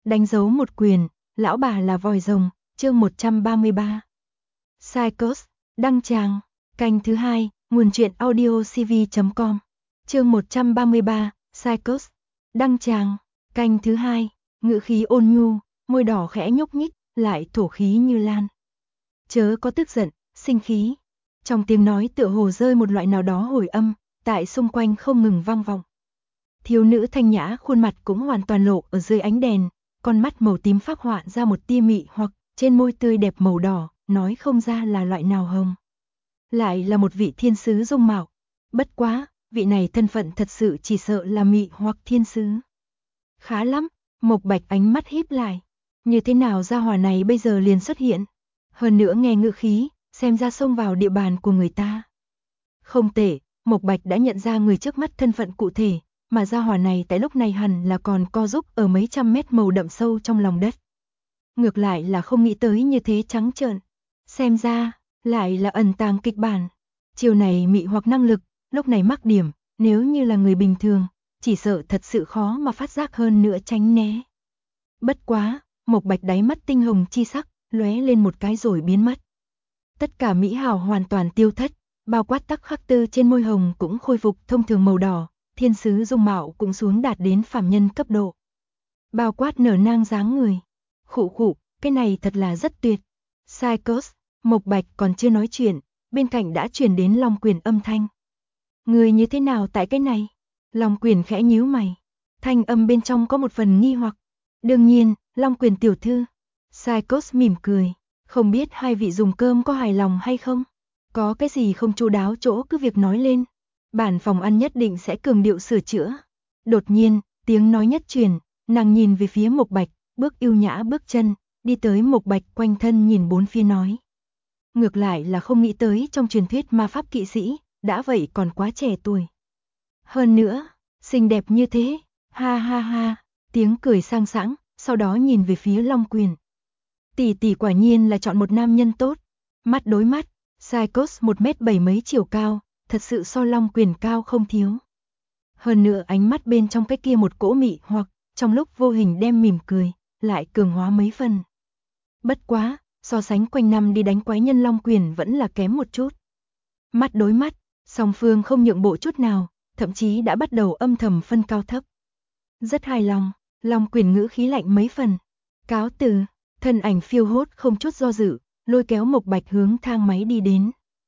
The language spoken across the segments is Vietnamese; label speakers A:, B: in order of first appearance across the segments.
A: Đánh dấu một quyền, lão bà là vòi rồng, chương 133. Psychos, đăng tràng, canh thứ 2, nguồn truyện audio cv.com. Chương 133, Psychos, đăng tràng, canh thứ 2, ngữ khí ôn nhu, môi đỏ khẽ nhúc nhích, lại thổ khí như lan. Chớ có tức giận, sinh khí. Trong tiếng nói tựa hồ rơi một loại nào đó hồi âm, tại xung quanh không ngừng vang vọng. Thiếu nữ thanh nhã khuôn mặt cũng hoàn toàn lộ ở dưới ánh đèn, con mắt màu tím phác họa ra một tia mị hoặc, trên môi tươi đẹp màu đỏ, nói không ra là loại nào hồng. Lại là một vị thiên sứ dung mạo. Bất quá, vị này thân phận thật sự chỉ sợ là mị hoặc thiên sứ. Khá lắm, Mộc Bạch ánh mắt híp lại. Như thế nào gia hỏa này bây giờ liền xuất hiện? Hơn nữa nghe ngữ khí, xem ra xông vào địa bàn của người ta. Không tệ, Mộc Bạch đã nhận ra người trước mắt thân phận cụ thể, mà gia hỏa này tại lúc này hẳn là còn co giúp ở mấy trăm mét màu đậm sâu trong lòng đất. Ngược lại là không nghĩ tới như thế trắng trợn. Xem ra, lại là ẩn tàng kịch bản. Chiều này mị hoặc năng lực, lúc này mắc điểm, nếu như là người bình thường, chỉ sợ thật sự khó mà phát giác hơn nữa tránh né. Bất quá, Mộc Bạch đáy mắt tinh hồng chi sắc, lóe lên một cái rồi biến mất. Tất cả mỹ hào hoàn toàn tiêu thất, bao quát tắc khắc tư trên môi hồng cũng khôi phục thông thường màu đỏ, thiên sứ dung mạo cũng xuống đạt đến phàm nhân cấp độ. Bao quát nở nang dáng người. Khụ khụ, cái này thật là rất tuyệt. Psychos, Mộc Bạch còn chưa nói chuyện, bên cạnh đã truyền đến Long Quyền âm thanh. Người như thế nào tại cái này? Long Quyền khẽ nhíu mày. Thanh âm bên trong có một phần nghi hoặc. Đương nhiên, Long Quyền tiểu thư. Psychos mỉm cười. Không biết hai vị dùng cơm có hài lòng hay không? Có cái gì không chu đáo chỗ cứ việc nói lên. Bản phòng ăn nhất định sẽ cường điệu sửa chữa. Đột nhiên, tiếng nói nhất truyền, nàng nhìn về phía Mộc Bạch, bước yêu nhã bước chân, đi tới Mộc Bạch quanh thân nhìn bốn phía nói. Ngược lại là không nghĩ tới trong truyền thuyết ma pháp kỵ sĩ, đã vậy còn quá trẻ tuổi. Hơn nữa, xinh đẹp như thế, ha ha ha, tiếng cười sang sảng, sau đó nhìn về phía Long Quyền. Tỷ tỷ quả nhiên là chọn một nam nhân tốt, mắt đối mắt, Psychos 1m7 mấy chiều cao, thật sự so Long Quyền cao không thiếu. Hơn nữa ánh mắt bên trong cái kia một cỗ mị hoặc, trong lúc vô hình đem mỉm cười, lại cường hóa mấy phần. Bất quá, so sánh quanh năm đi đánh quái nhân Long Quyền vẫn là kém một chút. Mắt đối mắt, song phương không nhượng bộ chút nào, thậm chí đã bắt đầu âm thầm phân cao thấp. Rất hài lòng, Long Quyền ngữ khí lạnh mấy phần. Cáo từ, thân ảnh phiêu hốt không chút do dự, lôi kéo Mộc Bạch hướng thang máy đi đến.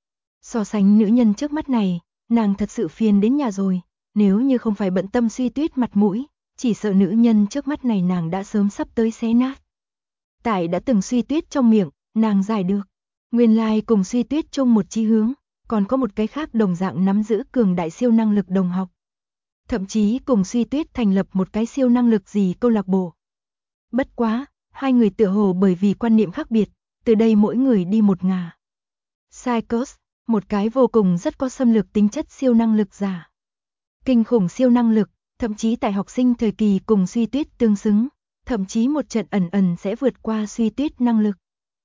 A: So sánh nữ nhân trước mắt này, nàng thật sự phiền đến nhà rồi, nếu như không phải bận tâm Suy Tuyết mặt mũi, chỉ sợ nữ nhân trước mắt này nàng đã sớm sắp tới xé nát. Tại đã từng Suy Tuyết trong miệng, nàng giải được. Nguyên lai cùng Suy Tuyết chung một chí hướng, còn có một cái khác đồng dạng nắm giữ cường đại siêu năng lực đồng học. Thậm chí cùng Suy Tuyết thành lập một cái siêu năng lực gì câu lạc bộ. Bất quá, hai người tựa hồ bởi vì quan niệm khác biệt, từ đây mỗi người đi một ngả. Psychos, một cái vô cùng rất có xâm lược tính chất siêu năng lực giả. Kinh khủng siêu năng lực, thậm chí tại học sinh thời kỳ cùng Suy Tuyết tương xứng, thậm chí một trận ẩn ẩn sẽ vượt qua Suy Tuyết năng lực.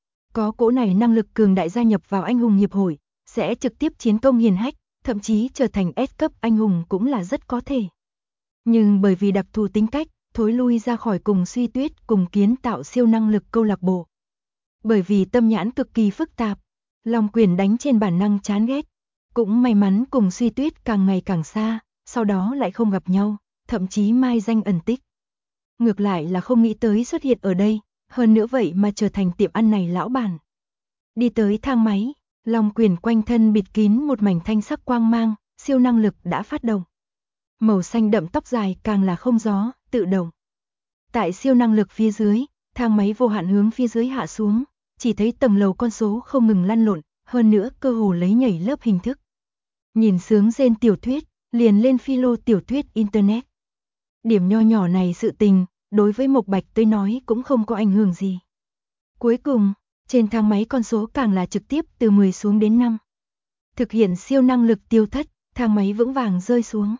A: Có cỗ này năng lực cường đại gia nhập vào anh hùng hiệp hội, sẽ trực tiếp chiến công hiển hách, thậm chí trở thành S cấp anh hùng cũng là rất có thể. Nhưng bởi vì đặc thù tính cách, thối lui ra khỏi cùng Suy Tuyết cùng kiến tạo siêu năng lực câu lạc bộ. Bởi vì tâm nhãn cực kỳ phức tạp, Long Quyền đánh trên bản năng chán ghét. Cũng may mắn cùng Suy Tuyết càng ngày càng xa, sau đó lại không gặp nhau, thậm chí mai danh ẩn tích. Ngược lại là không nghĩ tới xuất hiện ở đây, hơn nữa vậy mà trở thành tiệm ăn này lão bản. Đi tới thang máy, Long Quyền quanh thân bịt kín một mảnh thanh sắc quang mang, siêu năng lực đã phát động. Màu xanh đậm tóc dài càng là không gió, tự động. Tại siêu năng lực phía dưới, thang máy vô hạn hướng phía dưới hạ xuống, chỉ thấy tầng lầu con số không ngừng lăn lộn, hơn nữa cơ hồ lấy nhảy lớp hình thức. Nhìn sướng rên tiểu thuyết, liền lên philo tiểu thuyết internet. Điểm nho nhỏ này sự tình, đối với Mộc Bạch tới nói cũng không có ảnh hưởng gì. Cuối cùng, trên thang máy con số càng là trực tiếp từ 10 xuống đến 5. Thực hiện siêu năng lực tiêu thất, thang máy vững vàng rơi xuống.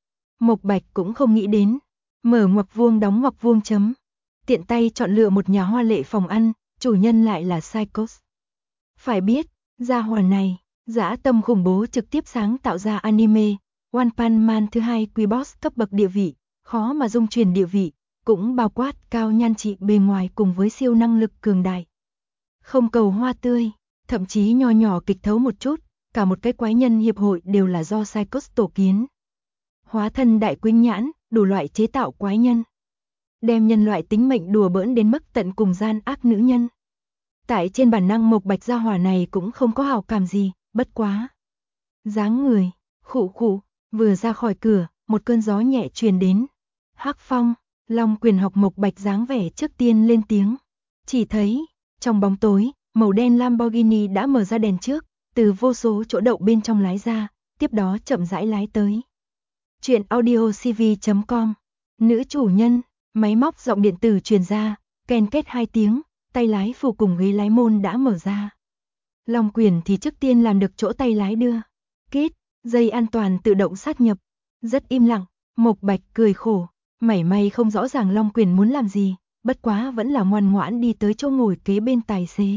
A: Mộc Bạch cũng không nghĩ đến, mở ngoặc vuông đóng ngoặc vuông chấm. Tiện tay chọn lựa một nhà hoa lệ phòng ăn, chủ nhân lại là Psychos. Phải biết, gia hỏa này, dã tâm khủng bố trực tiếp sáng tạo ra anime, One Punch Man thứ 2 Q-Boss cấp bậc địa vị, khó mà dung truyền địa vị, cũng bao quát cao nhan trị bề ngoài cùng với siêu năng lực cường đại. Không cầu hoa tươi, thậm chí nho nhỏ kịch thấu một chút, cả một cái quái nhân hiệp hội đều là do Psychos tổ kiến. Hóa thân đại quỳnh nhãn, đủ loại chế tạo quái nhân. Đem nhân loại tính mệnh đùa bỡn đến mức tận cùng gian ác nữ nhân. Tại trên bản năng Mộc Bạch gia hỏa này cũng không có hảo cảm gì, bất quá. Dáng người, khụ khụ, vừa ra khỏi cửa, một cơn gió nhẹ truyền đến. Hắc Phong, Long Quyền học Mộc Bạch dáng vẻ trước tiên lên tiếng. Chỉ thấy, trong bóng tối, màu đen Lamborghini đã mở ra đèn trước, từ vô số chỗ đậu bên trong lái ra, tiếp đó chậm rãi lái tới. Chuyện audiocv.com. Nữ chủ nhân, máy móc giọng điện tử truyền ra, ken kết 2 tiếng, tay lái phụ cùng ghế lái môn đã mở ra. Long Quyền thì trước tiên làm được chỗ tay lái đưa. Kết, dây an toàn tự động sát nhập. Rất im lặng, Mộc Bạch cười khổ, mảy may không rõ ràng Long Quyền muốn làm gì, bất quá vẫn là ngoan ngoãn đi tới chỗ ngồi kế bên tài xế.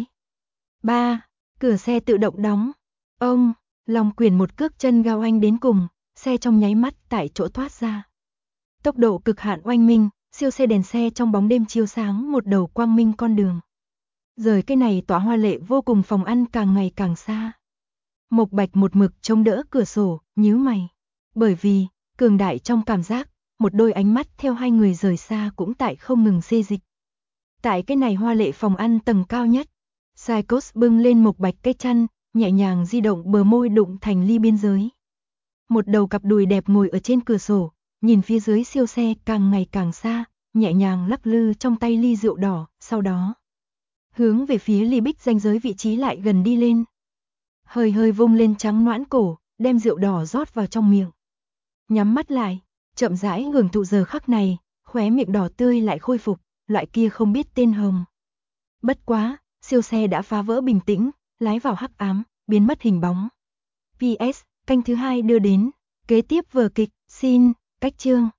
A: 3. Cửa xe tự động đóng. Ông, Long Quyền một cước chân gao anh đến cùng, xe trong nháy mắt tại chỗ thoát ra. Tốc độ cực hạn oanh minh, siêu xe đèn xe trong bóng đêm chiếu sáng một đầu quang minh con đường. Rời cái này tỏa hoa lệ vô cùng phòng ăn càng ngày càng xa. Mộc Bạch một mực chống đỡ cửa sổ, nhíu mày. Bởi vì, cường đại trong cảm giác, một đôi ánh mắt theo hai người rời xa cũng tại không ngừng xê dịch. Tại cái này hoa lệ phòng ăn tầng cao nhất, Psychos bưng lên Mộc Bạch cái chăn, nhẹ nhàng di động bờ môi đụng thành ly biên giới. Một đầu cặp đùi đẹp ngồi ở trên cửa sổ, nhìn phía dưới siêu xe càng ngày càng xa, nhẹ nhàng lắc lư trong tay ly rượu đỏ, sau đó hướng về phía ly bích ranh giới vị trí lại gần đi lên. Hơi hơi vung lên trắng nõn cổ, đem rượu đỏ rót vào trong miệng. Nhắm mắt lại, chậm rãi hưởng thụ giờ khắc này, khóe miệng đỏ tươi lại khôi phục, loại kia không biết tên hồng. Bất quá, siêu xe đã phá vỡ bình tĩnh, lái vào hắc ám, biến mất hình bóng. PS, canh thứ 2 đưa đến, kế tiếp vở kịch, xin, cách chương.